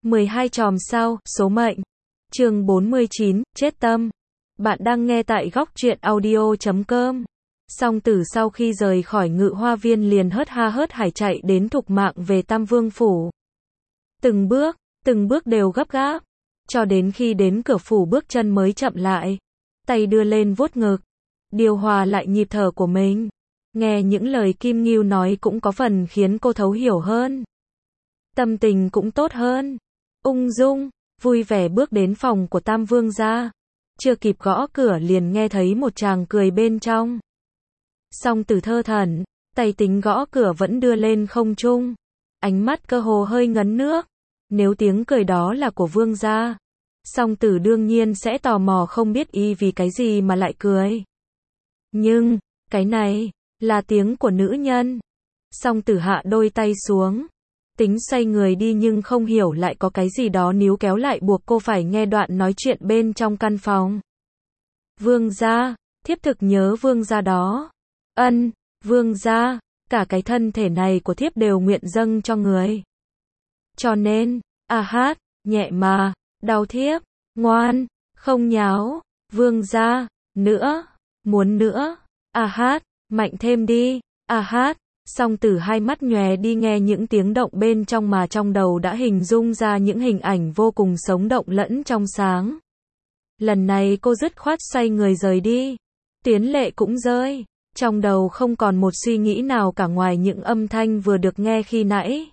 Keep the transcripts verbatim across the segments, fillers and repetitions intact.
mười hai chòm sao, số mệnh. Chương bốn mươi chín, chết tâm. Bạn đang nghe tại góc truyện audio chấm com. Song Tử sau khi rời khỏi Ngự Hoa Viên liền hớt ha hớt hải chạy đến Thục Mạng về Tam Vương phủ. Từng bước, từng bước đều gấp gáp, cho đến khi đến cửa phủ bước chân mới chậm lại, tay đưa lên vuốt ngực, điều hòa lại nhịp thở của mình. Nghe những lời Kim Ngưu nói cũng có phần khiến cô thấu hiểu hơn. Tâm tình cũng tốt hơn. Ung dung, vui vẻ bước đến phòng của Tam Vương gia. Chưa kịp gõ cửa liền nghe thấy một chàng cười bên trong. Song Tử thơ thẩn, tay tính gõ cửa vẫn đưa lên không trung. Ánh mắt cơ hồ hơi ngấn nước. Nếu tiếng cười đó là của Vương gia, Song Tử đương nhiên sẽ tò mò không biết y vì cái gì mà lại cười. Nhưng, cái này, là tiếng của nữ nhân. Song Tử hạ đôi tay xuống, tính xoay người đi nhưng không hiểu lại có cái gì đó níu kéo lại buộc cô phải nghe đoạn nói chuyện bên trong căn phòng. Vương gia, thiếp thực nhớ vương gia đó. Ân, vương gia, cả cái thân thể này của thiếp đều nguyện dâng cho người. Cho nên, à hát, nhẹ mà, đau thiếp, ngoan, không nháo, vương gia, nữa, muốn nữa, à hát, mạnh thêm đi, à hát. Song Tử hai mắt nhòe đi nghe những tiếng động bên trong mà trong đầu đã hình dung ra những hình ảnh vô cùng sống động lẫn trong sáng. Lần này cô dứt khoát xoay người rời đi. Tuyến lệ cũng rơi. Trong đầu không còn một suy nghĩ nào cả ngoài những âm thanh vừa được nghe khi nãy.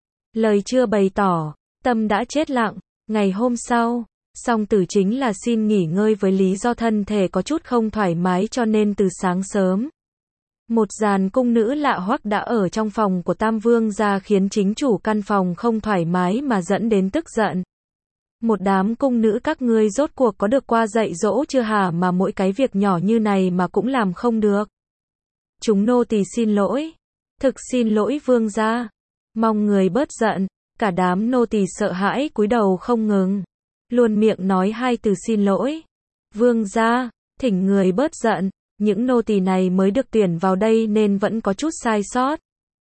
Lời chưa bày tỏ, tâm đã chết lặng. Ngày hôm sau, Song Tử chính là xin nghỉ ngơi với lý do thân thể có chút không thoải mái cho nên từ sáng sớm. Một dàn cung nữ lạ hoắc đã ở trong phòng của Tam Vương gia khiến chính chủ căn phòng không thoải mái mà dẫn đến tức giận. Một đám cung nữ các ngươi rốt cuộc có được qua dạy dỗ chưa hả mà mỗi cái việc nhỏ như này mà cũng làm không được. Chúng nô tỳ xin lỗi. Thực xin lỗi vương gia. Mong người bớt giận. Cả đám nô tỳ sợ hãi cúi đầu không ngừng. Luôn miệng nói hai từ xin lỗi. Vương gia, thỉnh người bớt giận. Những nô tỳ này mới được tuyển vào đây nên vẫn có chút sai sót.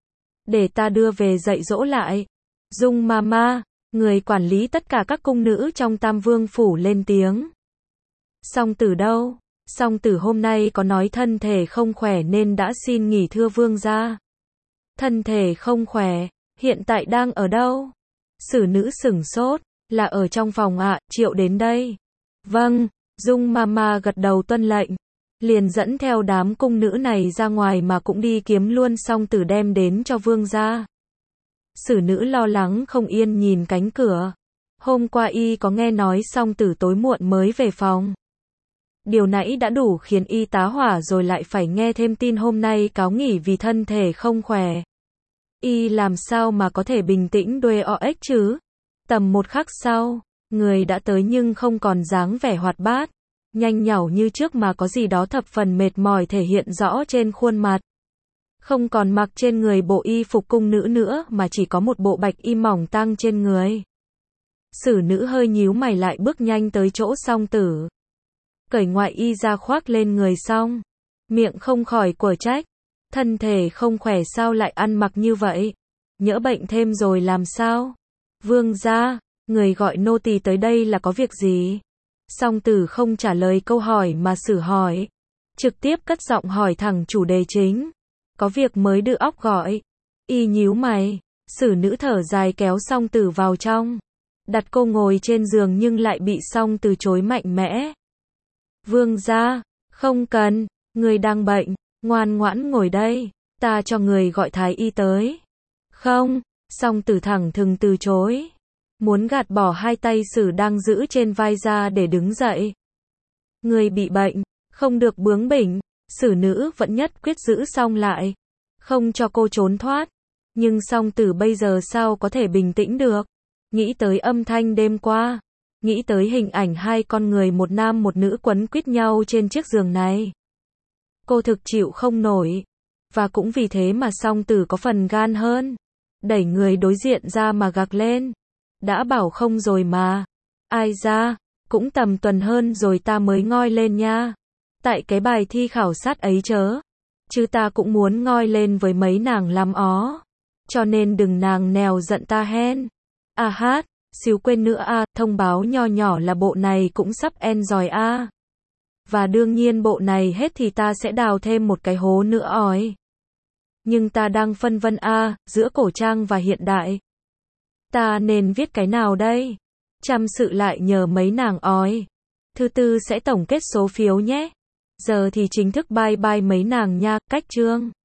Để ta đưa về dạy dỗ lại. Dung Mama, người quản lý tất cả các cung nữ trong Tam Vương phủ lên tiếng. Song Tử đâu? Song Tử hôm nay có nói thân thể không khỏe nên đã xin nghỉ thưa vương gia. Thân thể không khỏe, hiện tại đang ở đâu? Sử nữ sửng sốt, là ở trong phòng ạ, à, triệu đến đây. Vâng, Dung Mama gật đầu tuân lệnh. Liền dẫn theo đám cung nữ này ra ngoài mà cũng đi kiếm luôn Song Tử đem đến cho vương gia. Sử nữ lo lắng không yên nhìn cánh cửa. Hôm qua y có nghe nói Song Tử tối muộn mới về phòng. Điều nãy đã đủ khiến y tá hỏa rồi lại phải nghe thêm tin hôm nay cáo nghỉ vì thân thể không khỏe. Y làm sao mà có thể bình tĩnh đuê o ếch chứ? Tầm một khắc sau, người đã tới nhưng không còn dáng vẻ hoạt bát, nhanh nhảu như trước mà có gì đó thập phần mệt mỏi thể hiện rõ trên khuôn mặt. Không còn mặc trên người bộ y phục cung nữ nữa mà chỉ có một bộ bạch y mỏng tang trên người. Sử nữ hơi nhíu mày lại bước nhanh tới chỗ Song Tử. Cởi ngoại y ra khoác lên người xong. Miệng không khỏi quở trách. Thân thể không khỏe sao lại ăn mặc như vậy? Nhỡ bệnh thêm rồi làm sao? Vương gia, người gọi nô tỳ tới đây là có việc gì? Song Tử không trả lời câu hỏi mà Sử hỏi. Trực tiếp cất giọng hỏi thẳng chủ đề chính. Có việc mới đưa óc gọi. Y nhíu mày. Sử nữ thở dài kéo Song Tử vào trong. Đặt cô ngồi trên giường nhưng lại bị Song từ chối mạnh mẽ. Vương gia, không cần, người đang bệnh, ngoan ngoãn ngồi đây, ta cho người gọi thái y tới. Không, Song Tử thẳng thừng từ chối. Muốn gạt bỏ hai tay Sử đang giữ trên vai ra để đứng dậy. Người bị bệnh, không được bướng bỉnh. Sử nữ vẫn nhất quyết giữ Song lại, không cho cô trốn thoát. Nhưng Song Tử bây giờ sao có thể bình tĩnh được? Nghĩ tới âm thanh đêm qua, nghĩ tới hình ảnh hai con người một nam một nữ quấn quýt nhau trên chiếc giường này. Cô thực chịu không nổi. Và cũng vì thế mà Song Tử có phần gan hơn. Đẩy người đối diện ra mà gạc lên. Đã bảo không rồi mà. Ai ra, cũng tầm tuần hơn rồi ta mới ngoi lên nha. Tại cái bài thi khảo sát ấy chớ. Chứ ta cũng muốn ngoi lên với mấy nàng lắm ó. Cho nên đừng nàng nèo giận ta hen. À hát, Xíu quên nữa a, thông báo nho nhỏ là bộ này cũng sắp end rồi a. Và đương nhiên bộ này hết thì ta sẽ đào thêm một cái hố nữa ói. Nhưng ta đang phân vân a, giữa cổ trang và hiện đại. Ta nên viết cái nào đây? Chăm sự lại nhờ mấy nàng ói. Thứ tư sẽ tổng kết số phiếu nhé. Giờ thì chính thức bye bye mấy nàng nha, cách chương.